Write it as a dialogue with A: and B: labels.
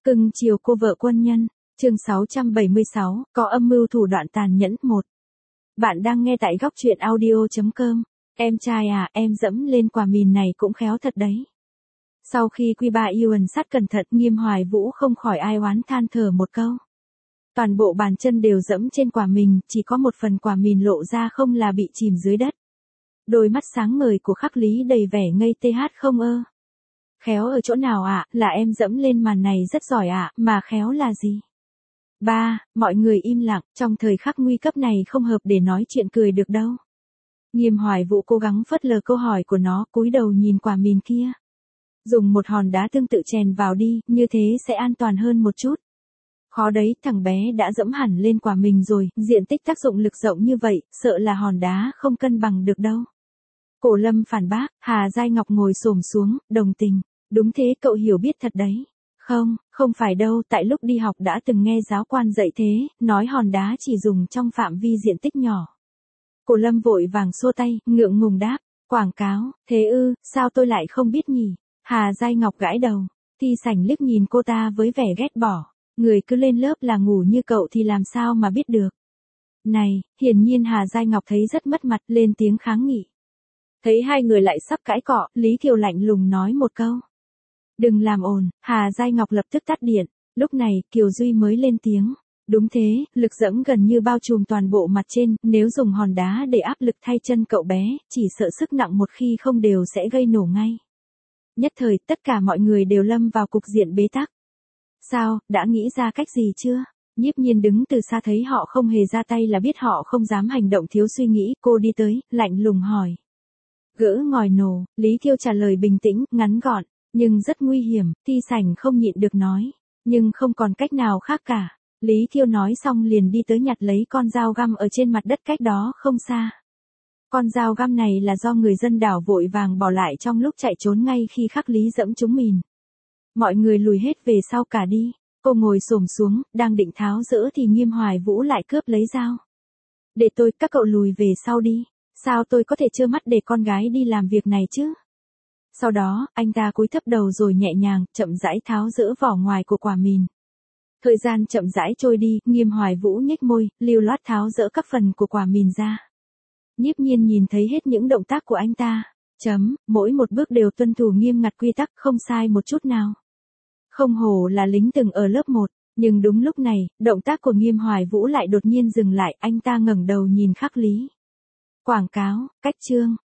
A: Cưng chiều cô vợ quân nhân, chương 676, có âm mưu thủ đoạn tàn nhẫn 1. Bạn đang nghe tại góc truyện audio.com. Em trai à, em dẫm lên quả mìn này cũng khéo thật đấy. Sau khi Q3 Ewan sát cẩn thận, Nghiêm Hoài Vũ không khỏi ai oán than thở một câu. Toàn bộ bàn chân đều dẫm trên quả mìn, chỉ có một phần quả mìn lộ ra không là bị chìm dưới đất. Đôi mắt sáng ngời của Khắc Lý đầy vẻ ngây không ơ. Khéo ở chỗ nào ạ, là em dẫm lên màn này rất giỏi ạ, mà khéo là gì? Mọi người im lặng, trong thời khắc nguy cấp này không hợp để nói chuyện cười được đâu. Nghiêm Hoài Vũ cố gắng phớt lờ câu hỏi của nó, cúi đầu nhìn quả mìn kia. Dùng một hòn đá tương tự chèn vào đi, như thế sẽ an toàn hơn một chút. Khó đấy, thằng bé đã dẫm hẳn lên quả mìn rồi, diện tích tác dụng lực rộng như vậy, sợ là hòn đá không cân bằng được đâu. Cổ Lâm phản bác, Hà Giai Ngọc ngồi xổm xuống, đồng tình. Đúng thế, cậu hiểu biết thật đấy. Không phải đâu, tại lúc đi học đã từng nghe giáo quan dạy thế, nói hòn đá chỉ dùng trong phạm vi diện tích nhỏ. Cổ Lâm vội vàng xua tay, ngượng ngùng đáp, quảng cáo, thế ư, sao tôi lại không biết nhỉ? Hà Giai Ngọc gãi đầu, Thi Sảnh liếc nhìn cô ta với vẻ ghét bỏ, người cứ lên lớp là ngủ như cậu thì làm sao mà biết được. Này, hiển nhiên Hà Giai Ngọc thấy rất mất mặt, lên tiếng kháng nghị. Thấy hai người lại sắp cãi cọ, Lý Kiều lạnh lùng nói một câu. Đừng làm ồn, Hà Giai Ngọc lập tức tắt điện. Lúc này, Kiều Duy mới lên tiếng. Đúng thế, lực dẫm gần như bao trùm toàn bộ mặt trên, nếu dùng hòn đá để áp lực thay chân cậu bé, chỉ sợ sức nặng một khi không đều sẽ gây nổ ngay. Nhất thời, tất cả mọi người đều lâm vào cục diện bế tắc. Sao, đã nghĩ ra cách gì chưa? Nhiếp Nhiên đứng từ xa thấy họ không hề ra tay là biết họ không dám hành động thiếu suy nghĩ, cô đi tới, lạnh lùng hỏi. Gỡ ngòi nổ, Lý Kiều trả lời bình tĩnh, ngắn gọn, nhưng rất nguy hiểm, Thi Sảnh không nhịn được nói, nhưng không còn cách nào khác cả. Lý Kiều nói xong liền đi tới nhặt lấy con dao găm ở trên mặt đất cách đó không xa. Con dao găm này là do người dân đảo vội vàng bỏ lại trong lúc chạy trốn ngay khi Khắc Lý dẫm trúng mìn. Mọi người lùi hết về sau cả đi, cô ngồi xổm xuống, đang định tháo dỡ thì Nghiêm Hoài Vũ lại cướp lấy dao. Để tôi, các cậu lùi về sau đi. Sao tôi có thể trơ mắt để con gái đi làm việc này chứ? Sau đó, anh ta cúi thấp đầu rồi nhẹ nhàng, chậm rãi tháo dỡ vỏ ngoài của quả mìn. Thời gian chậm rãi trôi đi, Nghiêm Hoài Vũ nhếch môi, lưu loát tháo dỡ các phần của quả mìn ra. Nhiếp Nhiên nhìn thấy hết những động tác của anh ta. Mỗi một bước đều tuân thủ nghiêm ngặt quy tắc, không sai một chút nào. Không hổ là lính từng ở lớp 1, nhưng đúng lúc này, động tác của Nghiêm Hoài Vũ lại đột nhiên dừng lại, anh ta ngẩng đầu nhìn Khắc Lý. Quảng cáo, cách chương.